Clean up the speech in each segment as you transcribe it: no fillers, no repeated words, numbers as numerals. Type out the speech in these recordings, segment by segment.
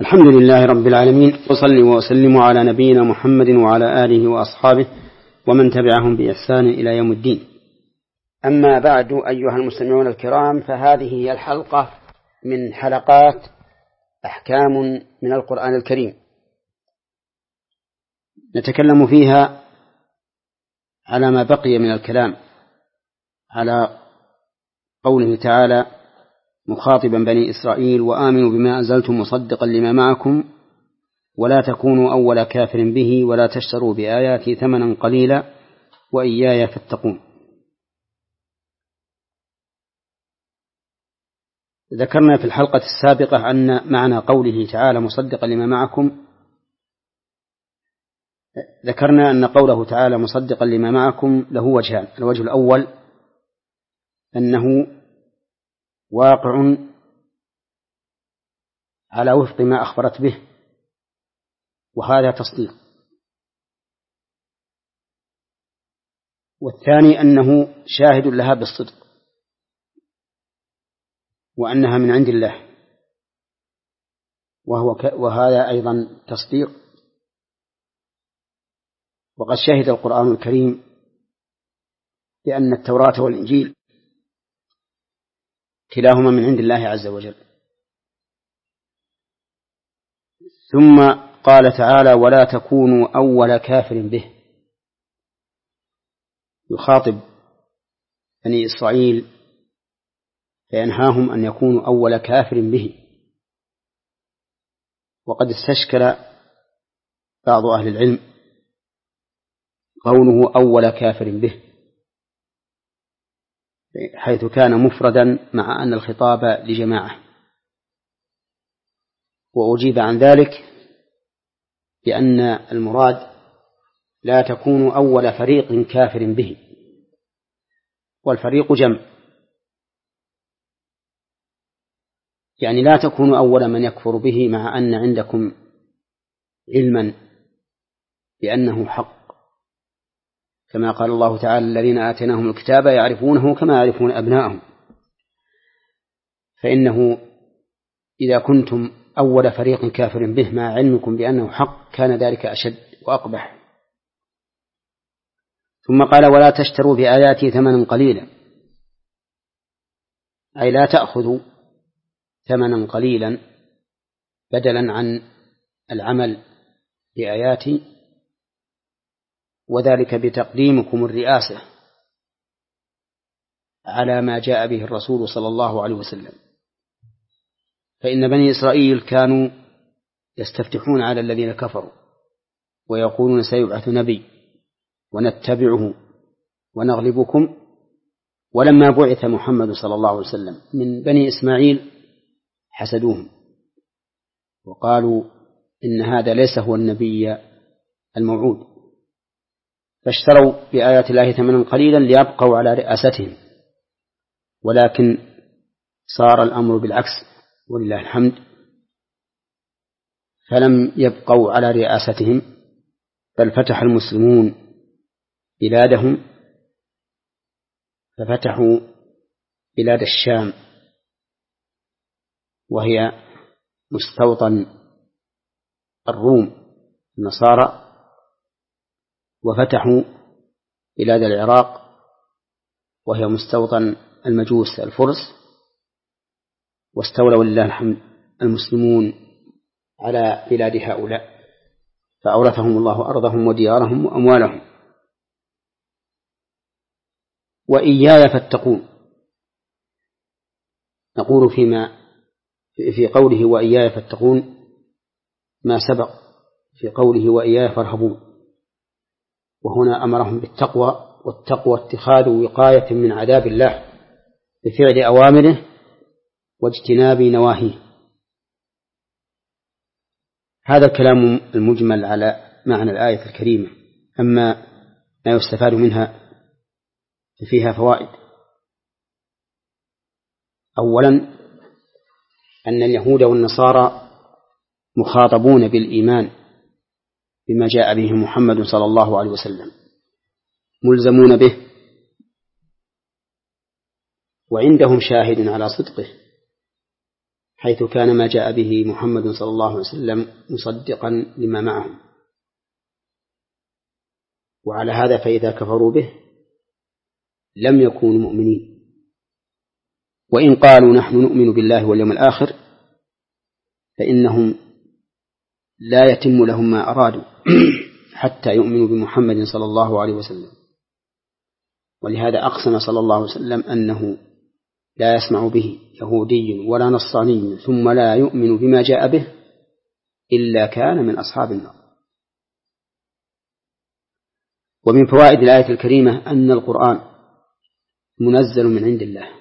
الحمد لله رب العالمين، وصلي وسلم على نبينا محمد وعلى آله وأصحابه ومن تبعهم بإحسان إلى يوم الدين. أما بعد، أيها المستمعون الكرام، فهذه هي الحلقة من حلقات أحكام من القرآن الكريم، نتكلم فيها على ما بقي من الكلام على قوله تعالى مخاطبا بني إسرائيل: وآمنوا بما أنزلتم مصدقا لما معكم ولا تكونوا أول كافر به ولا تشتروا بآياتي ثمنا قليلا وإياي فاتقون. ذكرنا في الحلقة السابقة أن معنى قوله تعالى مصدقا لما معكم، ذكرنا أن قوله تعالى مصدقا لما معكم له وجهان: الوجه الأول أنه واقع على وفق ما أخبرت به، وهذا تصديق. والثاني أنه شاهد لها بالصدق، وأنها من عند الله، وهذا أيضا تصديق. وقد شهد القرآن الكريم بأن التوراة والإنجيل كلاهما من عند الله عز وجل. ثم قال تعالى: ولا تكونوا أول كافر به، يخاطب بني إسرائيل فينهاهم أن يكونوا أول كافر به. وقد استشكل بعض أهل العلم قوله أول كافر به، حيث كان مفردا مع أن الخطاب لجماعة، وأجيب عن ذلك بأن المراد لا تكون أول فريق كافر به، والفريق جمع، يعني لا تكون أول من يكفر به مع أن عندكم علما بأنه حق، كما قال الله تعالى: الذين آتيناهم الكتاب يعرفونه كما يعرفون أبناءهم. فإنه إذا كنتم أول فريق كافر به مع علمكم بأنه حق كان ذلك أشد وأقبح. ثم قال: ولا تشتروا بآياتي ثمنا قليلا، أي لا تأخذوا ثمنا قليلا بدلا عن العمل بآياتي، وذلك بتقديمكم الرئاسة على ما جاء به الرسول صلى الله عليه وسلم. فإن بني إسرائيل كانوا يستفتحون على الذين كفروا ويقولون سيبعث نبي ونتبعه ونغلبكم، ولما بعث محمد صلى الله عليه وسلم من بني إسماعيل حسدوهم وقالوا إن هذا ليس هو النبي الموعود، فاشتروا بآيات الله ثمنا قليلا ليبقوا على رئاستهم. ولكن صار الأمر بالعكس ولله الحمد، فلم يبقوا على رئاستهم، بل فتح المسلمون بلادهم، ففتحوا بلاد الشام وهي مستوطن الروم النصارى، وفتحوا بلاد العراق وهي مستوطن المجوس الفرس، واستولوا ولله الحمد المسلمون على بلاد هؤلاء، فأورثهم الله أرضهم وديارهم وأموالهم. وإياي فاتقون، نقول في قوله وإياي فاتقون ما سبق في قوله وإياي فارهبون، وهنا أمرهم بالتقوى، والتقوى اتخاذ وقاية من عذاب الله بفعل أوامره واجتناب نواهيه. هذا الكلام المجمل على معنى الآية الكريمة. أما ما يستفاد منها فيها فوائد. أولا أن اليهود والنصارى مخاطبون بالإيمان بما جاء به محمد صلى الله عليه وسلم، ملزمون به، وعندهم شاهد على صدقه، حيث كان ما جاء به محمد صلى الله عليه وسلم مصدقا لما معهم. وعلى هذا فإذا كفروا به لم يكونوا مؤمنين. وإن قالوا نحن نؤمن بالله واليوم الآخر فإنهم لا يتم لهم ما أرادوا حتى يؤمنوا بمحمد صلى الله عليه وسلم. ولهذا أقسم صلى الله عليه وسلم أنه لا يسمع به يهودي ولا نصراني ثم لا يؤمن بما جاء به إلا كان من أصحاب النار. ومن فوائد الآية الكريمة أن القرآن منزل من عند الله،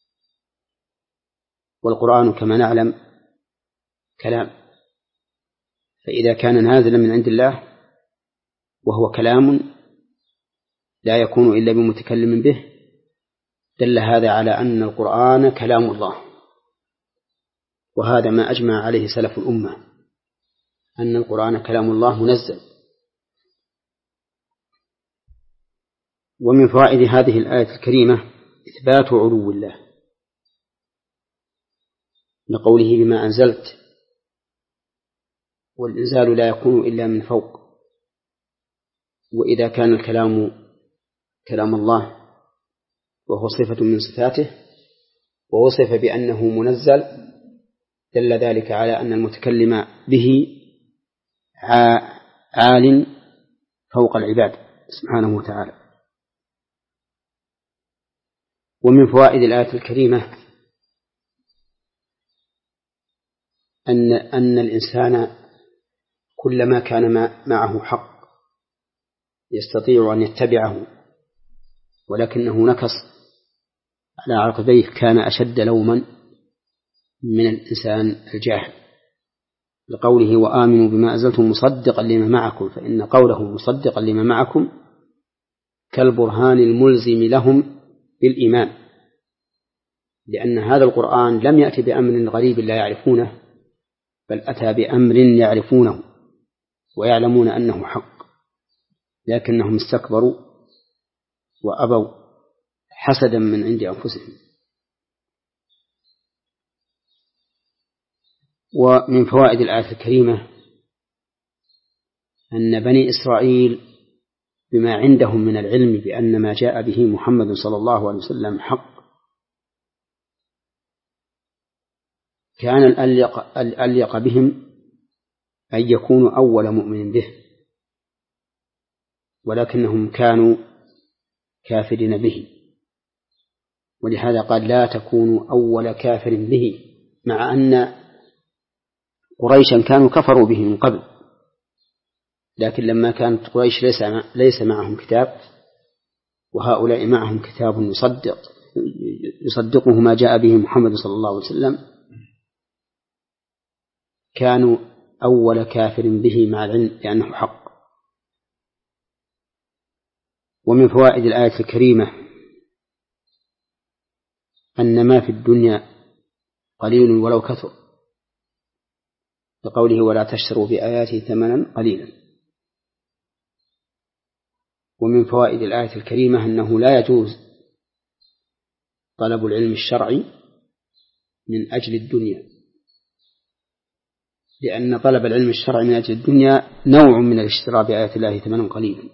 والقرآن كما نعلم كلام، فإذا كان نازلا من عند الله وهو كلام لا يكون إلا بمتكلم به دل هذا على أن القرآن كلام الله. وهذا ما أجمع عليه سلف الأمة أن القرآن كلام الله منزل. ومن فوائد هذه الآية الكريمة إثبات علو الله لقوله بما أنزلت، والإنزال لا يكون إلا من فوق. وإذا كان الكلام كلام الله وهو صفة من صفاته ووصف بأنه منزل دل ذلك على أن المتكلم به عال فوق العباد سبحانه وتعالى. ومن فوائد الآية الكريمة أن الإنسان كلما كان معه حق يستطيع أن يتبعه ولكنه نكص على عقبيه كان أشد لوما من الإنسان الجاهل، لقوله وآمنوا بما أنزلتم مصدقا لما معكم، فإن قوله مصدقا لما معكم كالبرهان الملزم لهم بالإيمان، لأن هذا القرآن لم يأتي بأمر غريب لا يعرفونه، بل أتى بأمر يعرفونه ويعلمون أنه حق، لكنهم استكبروا وأبوا حسدا من عند أنفسهم. ومن فوائد الآية الكريمة أن بني إسرائيل بما عندهم من العلم بأن ما جاء به محمد صلى الله عليه وسلم حق كان الأليق بهم أن يكونوا أول مؤمن به، ولكنهم كانوا كافرين به، ولهذا قال لا تكونوا أول كافر به، مع أن قريشا كانوا كفروا به من قبل، لكن لما كانت قريش ليس معهم كتاب وهؤلاء معهم كتاب يصدقه ما جاء به محمد صلى الله عليه وسلم كانوا أول كافر به مع العلم لأنه حق. ومن فوائد الآية الكريمة أن ما في الدنيا قليل ولو كثر، لقوله ولا تشتروا بآياتي ثمنا قليلا. ومن فوائد الآية الكريمة أنه لا يجوز طلب العلم الشرعي من أجل الدنيا، لأن طلب العلم الشرعي من أجل الدنيا نوع من الاشتراء بآيات الله ثمنا قليلا.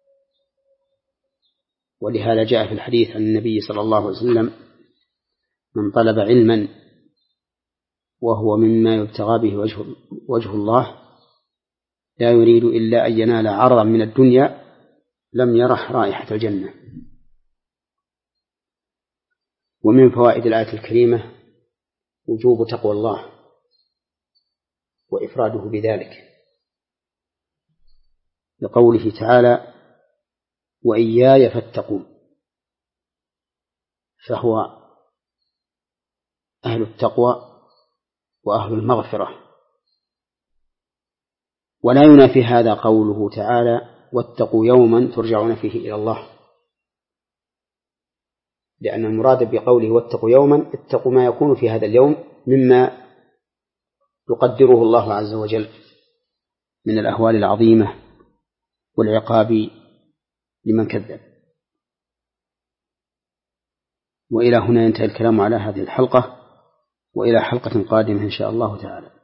ولهذا جاء في الحديث عن النبي صلى الله عليه وسلم من طلب علما وهو مما يبتغى به وجه الله لا يريد إلا أن ينال عرضا من الدنيا لم يرح رائحة الجنة. ومن فوائد الآية الكريمة وجوب تقوى الله وإفراده بذلك، لقوله تعالى وإياي فاتقون، فهو أهل التقوى وأهل المغفرة. ولا ينافي هذا قوله تعالى واتقوا يوما ترجعون فيه إلى الله، لأن المراد بقوله واتقوا يوما اتقوا ما يكون في هذا اليوم مما يقدره الله عز وجل من الأهوال العظيمة والعقاب لمن كذب. وإلى هنا ينتهي الكلام على هذه الحلقة، وإلى حلقة قادمة إن شاء الله تعالى.